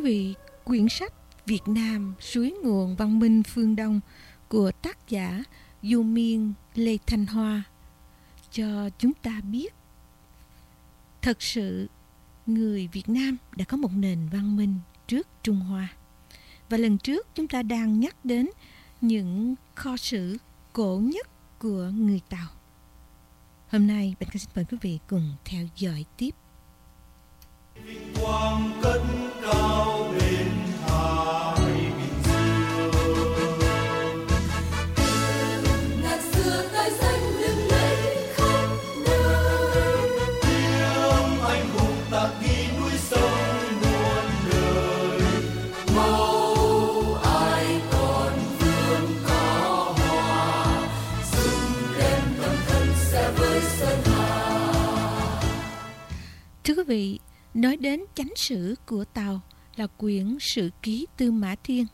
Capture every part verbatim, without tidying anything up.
vị, quyển sách Việt Nam suối nguồn văn minh phương Đông của tác giả Du Miên Lê Thanh Hoa cho chúng ta biết thật sự người Việt Nam đã có một nền văn minh trước Trung Hoa. Và lần trước chúng ta đang nhắc đến những kho sử cổ nhất của người Tàu. Hôm nay Bạch Ca xin mời quý vị cùng theo dõi tiếp. Quang cất cao bên Thái Bình Dương, ngàn xưa tài danh lừng lẫy khắp nơi. tiếng anh hùng tạc ghi núi sông muôn đời. Màu ai còn vương có hoa, rừng đen tâm thân sẽ với sơn hà. Thưa quý vị, nói đến chánh sử của Tàu là quyển Sử ký Tư Mã Thiên.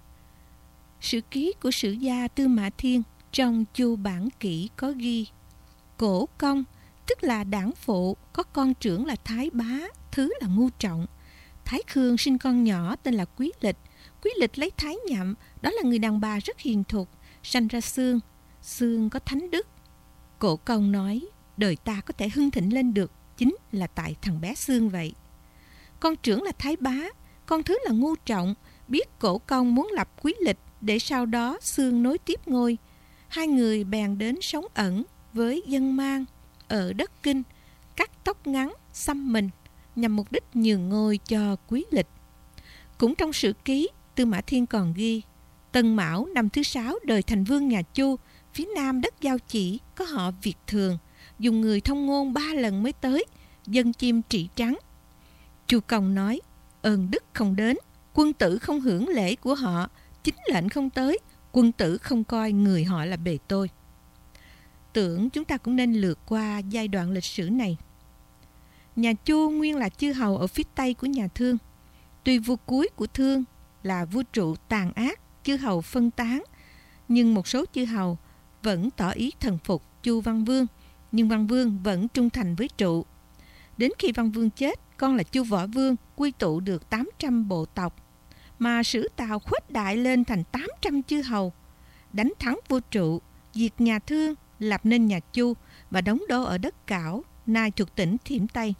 Sử ký của sử gia Tư Mã Thiên trong Chu Bản Kỷ có ghi: Cổ Công, tức là đảng phụ, có con trưởng là Thái Bá, thứ là Ngu Trọng. Thái Khương sinh con nhỏ tên là Quý Lịch. Quý Lịch lấy Thái Nhậm, đó là người đàn bà rất hiền thục, sanh ra Xương. Xương có thánh đức. Cổ Công nói, đời ta có thể hưng thịnh lên được chính là tại thằng bé Xương vậy. Con trưởng là Thái Bá, con thứ là Ngu Trọng, biết Cổ Công muốn lập Quý Lịch để sau đó Xương nối tiếp ngôi. Hai người bèn đến sống ẩn với dân Mang ở đất Kinh, cắt tóc ngắn, xăm mình, nhằm mục đích nhường ngôi cho Quý Lịch. Cũng trong sử ký, Tư Mã Thiên còn ghi: Tân Mão năm thứ sáu đời thành vương nhà Chu, phía nam đất Giao Chỉ có họ Việt Thường, dùng người thông ngôn ba lần mới tới, dân chim trị trắng. Chu Công nói: ơn đức không đến, quân tử không hưởng lễ của họ, chính lệnh không tới, quân tử không coi người họ là bề tôi. Tưởng chúng ta cũng nên lượt qua giai đoạn lịch sử này. Nhà Chu nguyên là chư hầu ở phía tây của nhà Thương. Tuy vua cuối của Thương là vua Trụ tàn ác, chư hầu phân tán, nhưng một số chư hầu vẫn tỏ ý thần phục Chu Văn Vương, nhưng Văn Vương vẫn trung thành với Trụ. Đến khi Văn Vương chết, con là Chu Võ Vương quy tụ được tám trăm bộ tộc, mà sử Tào khuếch đại lên thành tám trăm chư hầu, đánh thắng vua Trụ, diệt nhà Thương, lập nên nhà Chu và đóng đô ở đất Cảo, nay thuộc tỉnh Thiểm Tây.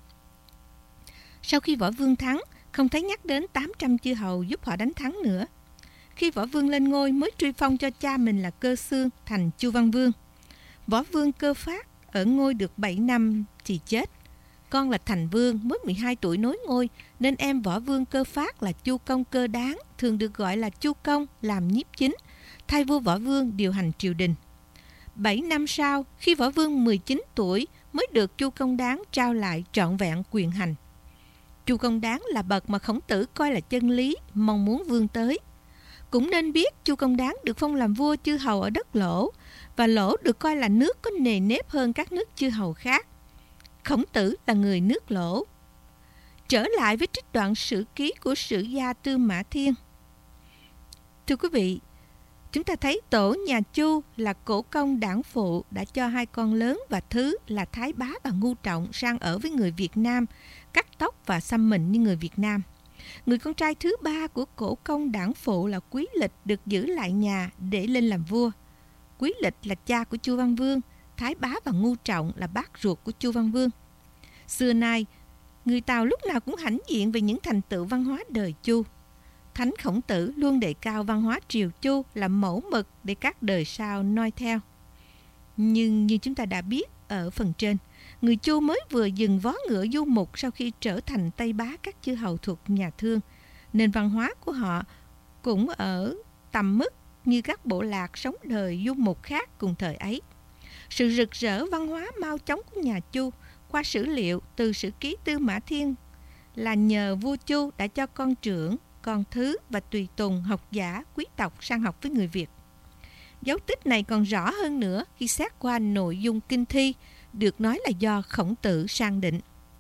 Sau khi Võ Vương thắng, không thấy nhắc đến tám trăm chư hầu giúp họ đánh thắng nữa. Khi Võ Vương lên ngôi mới truy phong cho cha mình là Cơ Xương thành Chu Văn Vương. Võ Vương Cơ Phát ở ngôi được bảy năm thì chết. Con là Thành Vương mới mười hai tuổi nối ngôi, nên em Võ Vương Cơ Phát là Chu Công Cơ Đáng, thường được gọi là Chu Công, làm nhiếp chính, thay vua Võ Vương điều hành triều đình. Bảy năm sau, khi Võ Vương mười chín tuổi mới được Chu Công Đáng trao lại trọn vẹn quyền hành. Chu Công Đáng là bậc mà Khổng Tử coi là chân lý, mong muốn vươn tới. Cũng nên biết Chu Công Đáng được phong làm vua chư hầu ở đất Lỗ, và Lỗ được coi là nước có nề nếp hơn các nước chư hầu khác. Khổng Tử là người nước Lỗ. Trở lại với trích đoạn sử ký của sử gia Tư Mã Thiên. Thưa quý vị, chúng ta thấy tổ nhà Chu là Cổ Công đảng phụ đã cho hai con lớn và thứ là Thái Bá và Ngu Trọng sang ở với người Việt Nam, cắt tóc và xăm mình như người Việt Nam. Người con trai thứ ba của Cổ Công đảng phụ là Quý Lịch được giữ lại nhà để lên làm vua. Quý Lịch là cha của Chu Văn Vương, Thái Bá và Ngu Trọng là bác ruột của Chu Văn Vương. Xưa nay, người Tàu lúc nào cũng hãnh diện về những thành tựu văn hóa đời Chu. Thánh Khổng Tử luôn đề cao văn hóa triều Chu là mẫu mực để các đời sau noi theo. Nhưng như chúng ta đã biết ở phần trên, người Chu mới vừa dừng vó ngựa du mục sau khi trở thành Tây Bá các chư hầu thuộc nhà Thương, nên văn hóa của họ cũng ở tầm mức như các bộ lạc sống đời du mục khác cùng thời ấy. Sự rực rỡ văn hóa mau chóng của nhà Chu qua sử liệu từ sử ký Tư Mã Thiên là nhờ vua Chu đã cho con trưởng, con thứ và tùy tùng, học giả, quý tộc sang học với người Việt. Dấu tích này còn rõ hơn nữa khi xét qua nội dung kinh thi, được nói là do Khổng Tử sang định.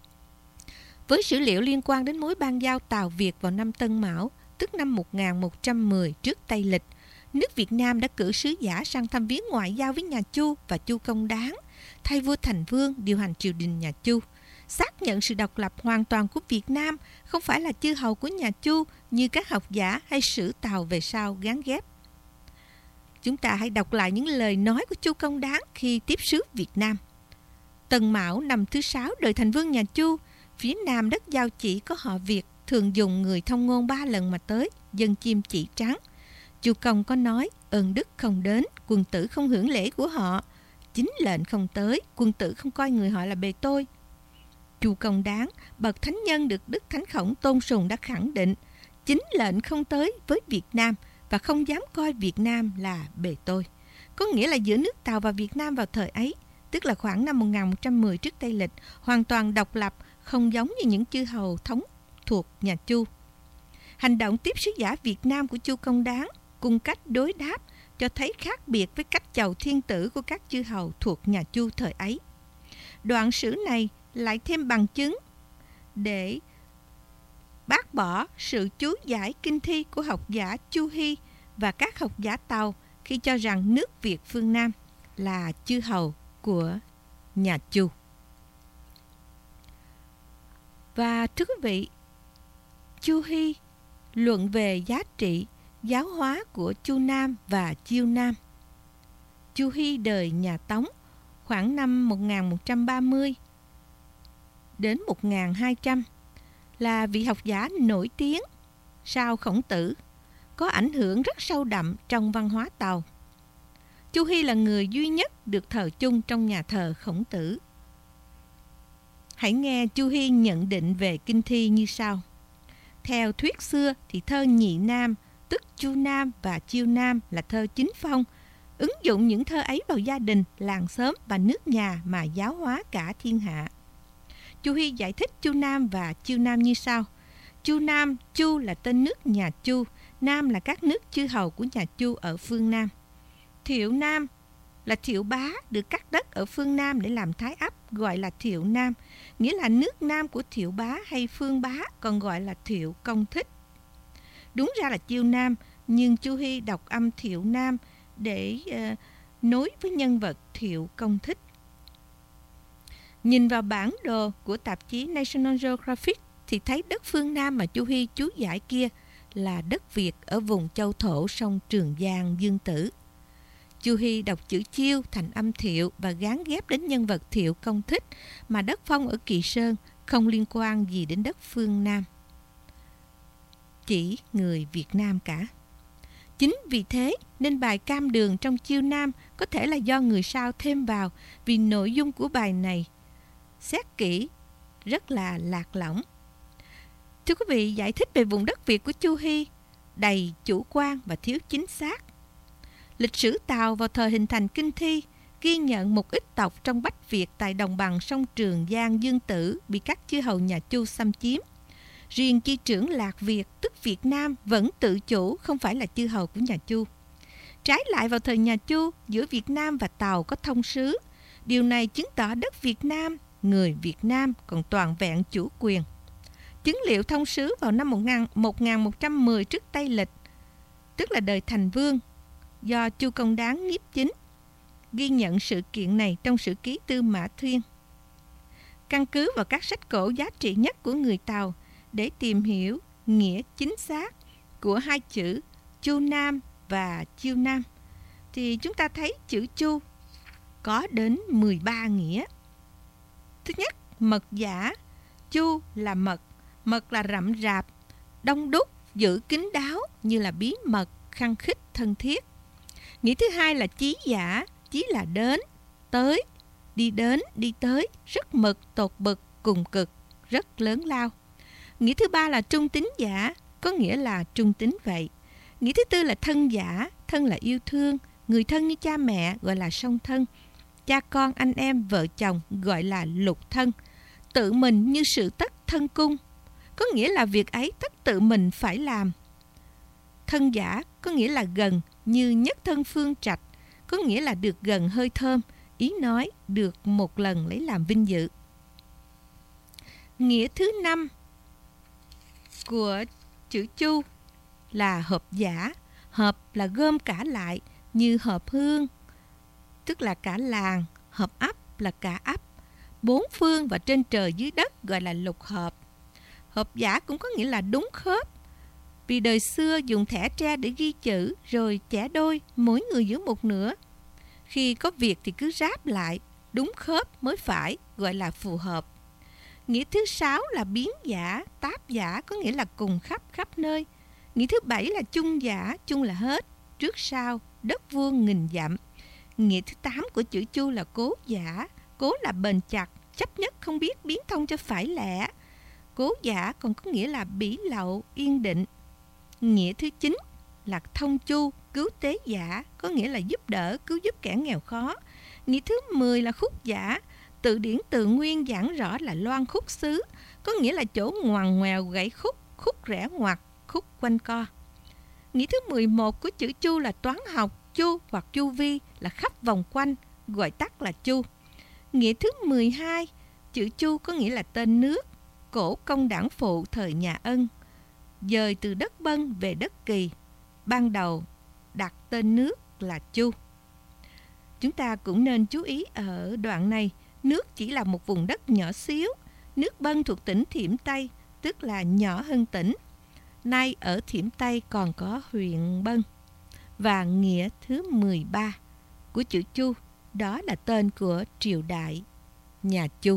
Với sử liệu liên quan đến mối ban giao Tào Việt vào năm Tân Mão, tức năm một nghìn một trăm mười trước Tây Lịch, nước Việt Nam đã cử sứ giả sang thăm viếng ngoại giao với nhà Chu và Chu Công Đáng, thay vua thành vương điều hành triều đình nhà Chu. xác nhận sự độc lập hoàn toàn của Việt Nam, không phải là chư hầu của nhà Chu như các học giả hay sử Tào về sau gán ghép. Chúng ta hãy đọc lại những lời nói của Chu Công Đáng khi tiếp sứ Việt Nam. Tân Mão năm thứ sáu đời thành vương nhà Chu, phía nam đất Giao Chỉ có họ Việt thường dùng người thông ngôn ba lần mà tới, dân chim chỉ trắng. Chu Công có nói, ơn đức không đến, quân tử không hưởng lễ của họ. Chính lệnh không tới, quân tử không coi người họ là bề tôi. Chu Công Đáng, bậc thánh nhân được Đức Thánh Khổng tôn sùng đã khẳng định, chính lệnh không tới với Việt Nam và không dám coi Việt Nam là bề tôi. Có nghĩa là giữa nước Tàu và Việt Nam vào thời ấy, tức là khoảng năm một nghìn một trăm mười trước Tây Lịch, hoàn toàn độc lập, không giống như những chư hầu thống thuộc nhà Chu. Hành động tiếp sứ giả Việt Nam của Chu Công Đáng cùng cách đối đáp cho thấy khác biệt với cách chầu thiên tử của các chư hầu thuộc nhà Chu thời ấy. Đoạn sử này lại thêm bằng chứng để bác bỏ sự chú giải kinh thi của học giả Chu Hy và các học giả Tàu khi cho rằng nước Việt phương Nam là chư hầu của nhà Chu. Và thưa quý vị, Chu Hy luận về giá trị giáo hóa của Chu Nam và Chiêu Nam. Chu Hy đời nhà Tống khoảng năm một nghìn một trăm ba mươi đến một nghìn hai trăm, là vị học giả nổi tiếng sau Khổng Tử, có ảnh hưởng rất sâu đậm trong văn hóa Tàu. Chu Hy là người duy nhất được thờ chung trong nhà thờ Khổng Tử. Hãy nghe Chu Hy nhận định về kinh thi như sau. Theo thuyết xưa thì thơ Nhị Nam, tức Chu Nam và Chiêu Nam là thơ chính phong, ứng dụng những thơ ấy vào gia đình, làng xóm và nước nhà mà giáo hóa cả thiên hạ. Chu Hy giải thích Chu Nam và Chiêu Nam như sau. Chu Nam, Chu là tên nước nhà Chu, Nam là các nước chư hầu của nhà Chu ở phương Nam. Thiệu Nam là Thiệu Bá được cắt đất ở phương Nam để làm thái ấp, gọi là Thiệu Nam, nghĩa là nước Nam của Thiệu Bá hay Phương Bá, còn gọi là Thiệu Công Thích. Đúng ra là Chiêu Nam, nhưng Chu Hy đọc âm Thiệu Nam để uh, nối với nhân vật Thiệu Công Thích. Nhìn vào bản đồ của tạp chí National Geographic thì thấy đất phương Nam mà Chu Hy chú giải kia là đất Việt ở vùng châu thổ sông Trường Giang, Dương Tử. Chu Hy đọc chữ Chiêu thành âm Thiệu và gán ghép đến nhân vật Thiệu Công Thích, mà đất phong ở Kỳ Sơn không liên quan gì đến đất phương Nam, chỉ người Việt Nam cả. Chính vì thế nên bài Cam Đường trong Chiêu Nam có thể là do người Sao thêm vào, vì nội dung của bài này xét kỹ rất là lạc lõng. Thưa quý vị, giải thích về vùng đất Việt của Chu Hy đầy chủ quan và thiếu chính xác. Lịch sử Tàu vào thời hình thành kinh thi ghi nhận một ít tộc trong Bách Việt tại đồng bằng sông Trường Giang, Dương Tử bị các chư hầu nhà Chu xâm chiếm. Riêng chi trưởng Lạc Việt, tức Việt Nam, vẫn tự chủ, không phải là chư hầu của nhà Chu. Trái lại, vào thời nhà Chu, giữa Việt Nam và Tàu có thông sứ. Điều này chứng tỏ đất Việt Nam, người Việt Nam còn toàn vẹn chủ quyền. Chứng liệu thông sứ vào năm một nghìn một trăm mười trước Tây Lịch, tức là đời Thành Vương, do Chu Công Đáng nhiếp chính, ghi nhận sự kiện này trong sử ký Tư Mã Thuyên. Căn cứ vào các sách cổ giá trị nhất của người Tàu để tìm hiểu nghĩa chính xác của hai chữ Chu Nam và Chiêu Nam, thì chúng ta thấy chữ Chu có đến mười ba nghĩa. Thứ nhất, mật giả. Chu là mật, mật là rậm rạp, đông đúc, giữ kín đáo, như là bí mật, khăng khít, thân thiết. Nghĩa thứ hai là chí giả. Chí là đến, tới, đi đến, đi tới, rất mực, tột bực, cùng cực, rất lớn lao. Nghĩa thứ ba là trung tín giả, có nghĩa là trung tín vậy. Nghĩa thứ tư là thân giả. Thân là yêu thương, người thân như cha mẹ gọi là song thân, cha con, anh em, vợ chồng gọi là lục thân. Tự mình như sự tất thân cung, có nghĩa là việc ấy tất tự mình phải làm. Thân giả có nghĩa là gần, như nhất thân phương trạch, có nghĩa là được gần hơi thơm, ý nói được một lần lấy làm vinh dự. Nghĩa thứ năm của chữ Chu là hợp giả. Hợp là gom cả lại, như hợp hương, tức là cả làng. Hợp ấp là cả ấp. bốn phương và trên trời dưới đất gọi là lục hợp. Hợp giả cũng có nghĩa là đúng khớp. Vì đời xưa dùng thẻ tre để ghi chữ, rồi chẻ đôi, mỗi người giữ một nửa. Khi có việc thì cứ ráp lại, đúng khớp mới phải, gọi là phù hợp. Nghĩa thứ sáu là biến giả, táp giả, có nghĩa là cùng khắp khắp nơi. Nghĩa thứ bảy là chung giả, chung là hết, trước sau, đất vuông nghìn dặm. Nghĩa thứ tám của chữ chu là cố giả, cố là bền chặt, chấp nhất không biết biến thông cho phải lẽ. Cố giả còn có nghĩa là bỉ lậu, yên định. Nghĩa thứ chín là thông chu, cứu tế giả, có nghĩa là giúp đỡ, cứu giúp kẻ nghèo khó. Nghĩa thứ mười là khúc giả, từ điển tự nguyên giảng rõ là loan khúc xứ, có nghĩa là chỗ ngoằn ngoèo gãy khúc, khúc rẽ ngoặt, khúc quanh co. Nghĩa thứ mười một của chữ chu là toán học, chu hoặc chu vi là khắp vòng quanh, gọi tắt là chu. Nghĩa thứ mười hai, chữ chu có nghĩa là tên nước, cổ công đảng phụ thời nhà Ân, dời từ đất Bân về đất Kỳ, ban đầu đặt tên nước là Chu. Chúng ta cũng nên chú ý ở đoạn này, nước chỉ là một vùng đất nhỏ xíu. Nước Bân thuộc tỉnh Thiểm Tây, tức là nhỏ hơn tỉnh. Nay ở Thiểm Tây còn có huyện Bân. Và nghĩa thứ mười ba của chữ Chu, đó là tên của triều đại nhà Chu.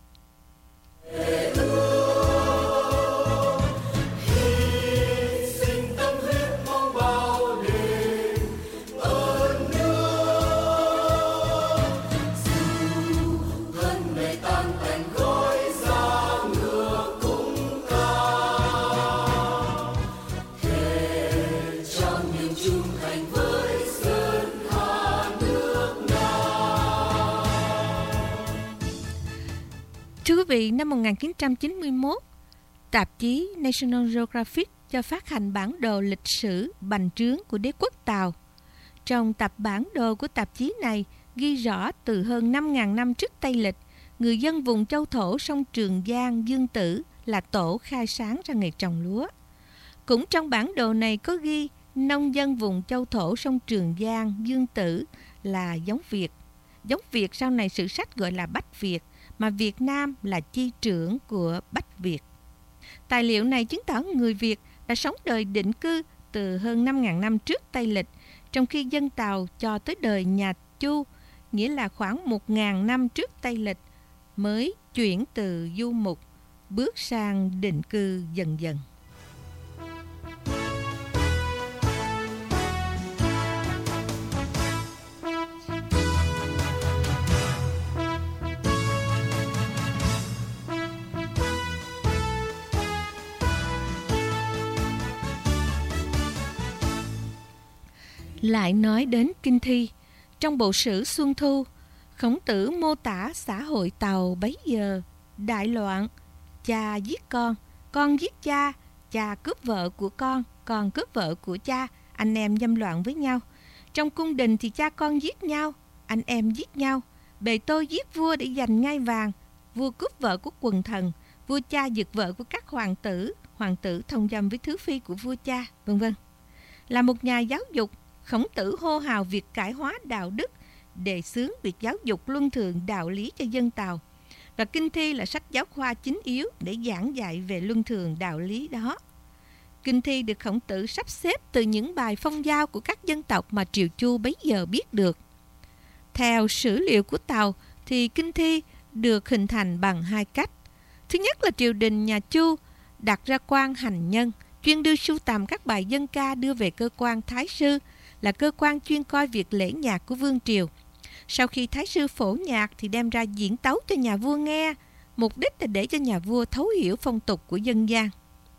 Thưa quý vị, năm một nghìn chín trăm chín mươi mốt, tạp chí National Geographic cho phát hành bản đồ lịch sử bành trướng của đế quốc Tàu. Trong tập bản đồ của tạp chí này ghi rõ từ hơn năm nghìn năm trước Tây Lịch, người dân vùng châu thổ sông Trường Giang, Dương Tử là tổ khai sáng ra nghề trồng lúa. Cũng trong bản đồ này có ghi nông dân vùng châu thổ sông Trường Giang, Dương Tử là giống Việt. Giống Việt sau này sử sách gọi là Bách Việt, mà Việt Nam là chi trưởng của Bách Việt. Tài liệu này chứng tỏ người Việt đã sống đời định cư từ hơn năm nghìn năm trước Tây Lịch, trong khi dân Tàu cho tới đời nhà Chu, nghĩa là khoảng một nghìn năm trước Tây Lịch, mới chuyển từ du mục, bước sang định cư dần dần. Lại nói đến kinh thi, trong bộ sử Xuân Thu, Khổng Tử mô tả xã hội Tàu bấy giờ đại loạn, cha giết con, con giết cha, cha cướp vợ của con, con cướp vợ của cha, anh em dâm loạn với nhau. Trong cung đình thì cha con giết nhau, anh em giết nhau, bề tôi giết vua để giành ngai vàng, vua cướp vợ của quần thần, vua cha giật vợ của các hoàng tử, hoàng tử thông dâm với thứ phi của vua cha, vân vân. Là một nhà giáo dục, Khổng Tử hô hào việc cải hóa đạo đức, đề xướng việc giáo dục luân thường đạo lý cho dân Tàu. Và kinh thi là sách giáo khoa chính yếu để giảng dạy về luân thường đạo lý đó. Kinh thi được Khổng Tử sắp xếp từ những bài phong giao của các dân tộc mà triều Chu bấy giờ biết được. Theo sử liệu của Tàu thì kinh thi được hình thành bằng hai cách. Thứ nhất là triều đình nhà Chu đặt ra quan hành nhân, chuyên đưa sưu tầm các bài dân ca đưa về cơ quan Thái sư, là cơ quan chuyên coi việc lễ nhạc của vương triều. Sau khi Thái sư phổ nhạc thì đem ra diễn tấu cho nhà vua nghe, mục đích là để cho nhà vua thấu hiểu phong tục của dân gian.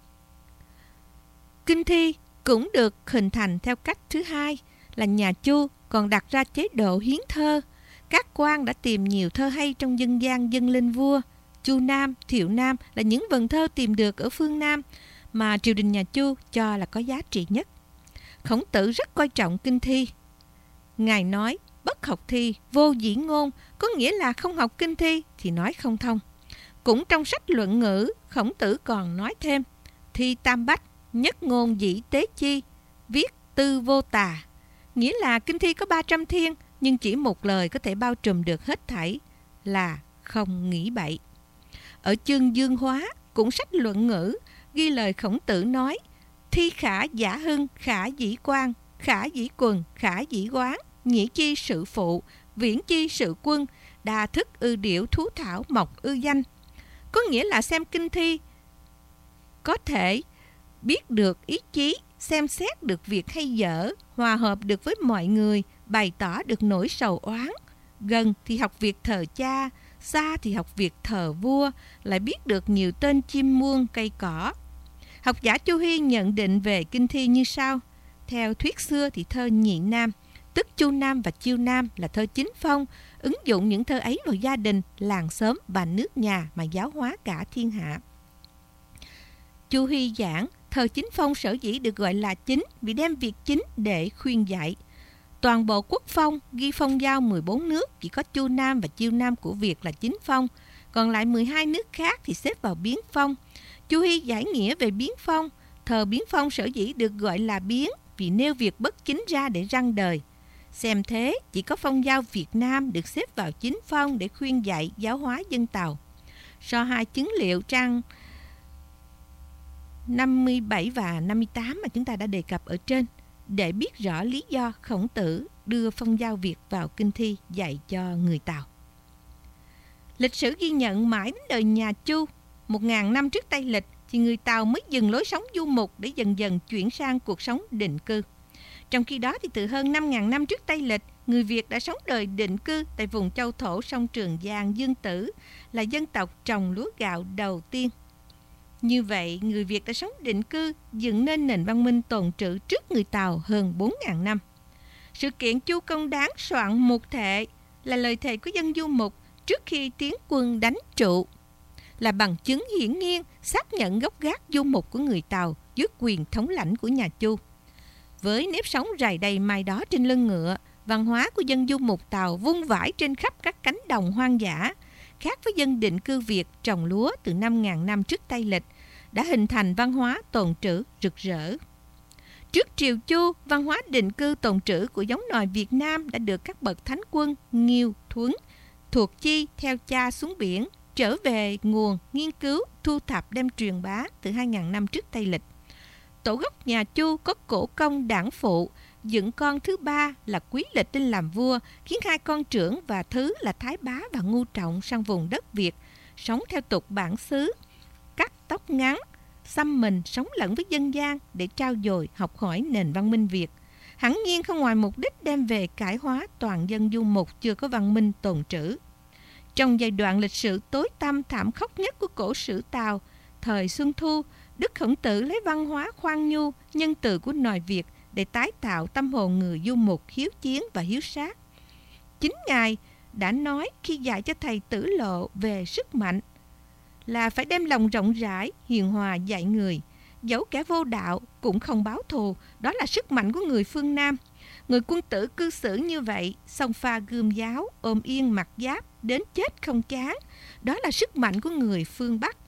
Kinh thi cũng được hình thành theo cách thứ hai, là nhà Chu còn đặt ra chế độ hiến thơ. Các quan đã tìm nhiều thơ hay trong dân gian dâng lên vua. Chu Nam, Thiệu Nam là những vần thơ tìm được ở phương Nam mà triều đình nhà Chu cho là có giá trị nhất. Khổng Tử rất coi trọng kinh thi. Ngài nói, bất học thi, vô dĩ ngôn, có nghĩa là không học kinh thi thì nói không thông. Cũng trong sách luận ngữ, Khổng Tử còn nói thêm, thi tam bách, nhất ngôn dĩ tế chi, viết tư vô tà. Nghĩa là kinh thi có ba trăm thiên, nhưng chỉ một lời có thể bao trùm được hết thảy, là không nghĩ bậy. Ở chương Dương Hóa, cũng sách Luận Ngữ, ghi lời Khổng Tử nói: thi khả giả hưng, khả dĩ quan, khả dĩ quần, khả dĩ quán, nhĩ chi sự phụ, viễn chi sự quân, đa thức ư điểu thú thảo mộc ư danh. Có nghĩa là xem kinh thi có thể biết được ý chí, xem xét được việc hay dở, hòa hợp được với mọi người, bày tỏ được nỗi sầu oán. Gần thì học việc thờ cha, xa thì học việc thờ vua, lại biết được nhiều tên chim muông cây cỏ. Học giả Chu Hy nhận định về kinh thi như sau: theo thuyết xưa thì thơ nhị nam, tức Chu Nam và Chiêu Nam, là thơ chính phong, ứng dụng những thơ ấy vào gia đình, làng xóm và nước nhà mà giáo hóa cả thiên hạ. Chu Hy giảng thơ chính phong sở dĩ được gọi là chính vì đem việc chính để khuyên dạy. Toàn bộ quốc phong ghi phong giao mười bốn nước, chỉ có Chu Nam và Chiêu Nam của Việt là chính phong, còn lại mười hai nước khác thì xếp vào biến phong. Chu Hy giải nghĩa về biến phong, thờ biến phong sở dĩ được gọi là biến vì nêu việc bất chính ra để răng đời. Xem thế, chỉ có phong giao Việt Nam được xếp vào chính phong để khuyên dạy giáo hóa dân Tàu. So hai chứng liệu trang năm mươi bảy và năm mươi tám mà chúng ta đã đề cập ở trên, để biết rõ lý do Khổng Tử đưa phong giao Việt vào kinh thi dạy cho người Tàu. Lịch sử ghi nhận mãi đến đời nhà Chu, một ngàn năm trước Tây Lịch, thì người Tàu mới dừng lối sống du mục để dần dần chuyển sang cuộc sống định cư. Trong khi đó thì từ hơn năm ngàn năm trước Tây Lịch, người Việt đã sống đời định cư tại vùng châu thổ sông Trường Giang, Dương Tử, là dân tộc trồng lúa gạo đầu tiên. Như vậy, người Việt đã sống định cư, dựng nên nền văn minh tồn trữ trước người Tàu hơn bốn ngàn năm. Sự kiện Chu Công Đáng soạn Mục Thệ là lời thề của dân du mục trước khi tiến quân đánh Trụ, là bằng chứng hiển nhiên xác nhận gốc gác du mục của người Tàu dưới quyền thống lãnh của nhà Chu. Với nếp sống rày đầy mai đó trên lưng ngựa, văn hóa của dân du mục Tàu vung vãi trên khắp các cánh đồng hoang dã, khác với dân định cư Việt trồng lúa từ năm ngàn năm trước Tây Lịch, đã hình thành văn hóa tồn trữ rực rỡ. Trước triều Chu, văn hóa định cư tồn trữ của giống nòi Việt Nam đã được các bậc thánh quân Nghiêu, Thuấn, Thuộc Chi theo cha xuống biển, trở về nguồn, nghiên cứu, thu thập đem truyền bá từ hai ngàn năm trước Tây Lịch. Tổ gốc nhà Chu có cổ công đảng phụ, dựng con thứ ba là Quý Lịch lên làm vua, khiến hai con trưởng và thứ là Thái Bá và Ngu Trọng sang vùng đất Việt, sống theo tục bản xứ, cắt tóc ngắn, xăm mình, sống lẫn với dân gian để trao dồi học hỏi nền văn minh Việt. Hẳn nhiên không ngoài mục đích đem về cải hóa toàn dân du mục chưa có văn minh tồn trữ. Trong giai đoạn lịch sử tối tăm thảm khốc nhất của cổ sử Tàu, thời Xuân Thu, Đức Khổng Tử lấy văn hóa khoan nhu, nhân từ của nòi Việt để tái tạo tâm hồn người du mục hiếu chiến và hiếu sát. Chính Ngài đã nói khi dạy cho thầy Tử Lộ về sức mạnh là phải đem lòng rộng rãi, hiền hòa dạy người. Dẫu kẻ vô đạo cũng không báo thù, đó là sức mạnh của người phương Nam. Người quân tử cư xử như vậy, xông pha gươm giáo, ôm yên mặc giáp, đến chết không chán, đó là sức mạnh của người phương Bắc.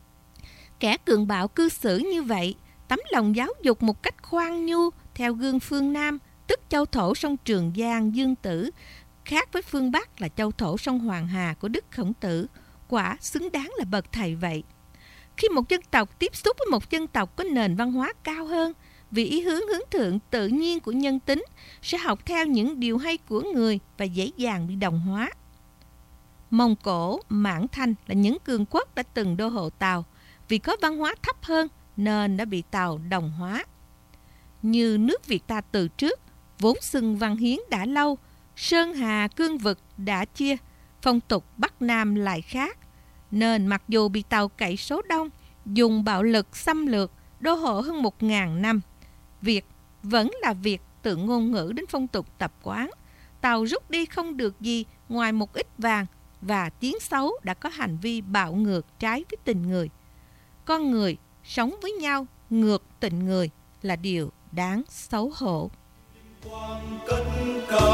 Kẻ cường bạo cư xử như vậy, tấm lòng giáo dục một cách khoan nhu theo gương phương Nam, tức châu thổ sông Trường Giang, Dương Tử, khác với phương Bắc là châu thổ sông Hoàng Hà của Đức Khổng Tử, quả xứng đáng là bậc thầy vậy. Khi một dân tộc tiếp xúc với một dân tộc có nền văn hóa cao hơn, vì ý hướng hướng thượng tự nhiên của nhân tính, sẽ học theo những điều hay của người và dễ dàng bị đồng hóa. Mông Cổ, Mãn Thanh là những cường quốc đã từng đô hộ Tàu, vì có văn hóa thấp hơn nên đã bị Tàu đồng hóa. Như nước Việt ta từ trước, vốn xưng văn hiến đã lâu, sơn hà cương vực đã chia, phong tục Bắc Nam lại khác, nên mặc dù bị Tàu cậy số đông, dùng bạo lực xâm lược, đô hộ hơn một ngàn năm, Việt vẫn là Việt từ ngôn ngữ đến phong tục tập quán. Tàu rút đi không được gì ngoài một ít vàng, và tiếng xấu đã có hành vi bạo ngược trái với tình người. Con người sống với nhau ngược tình người là điều đáng xấu hổ. Quang cất cao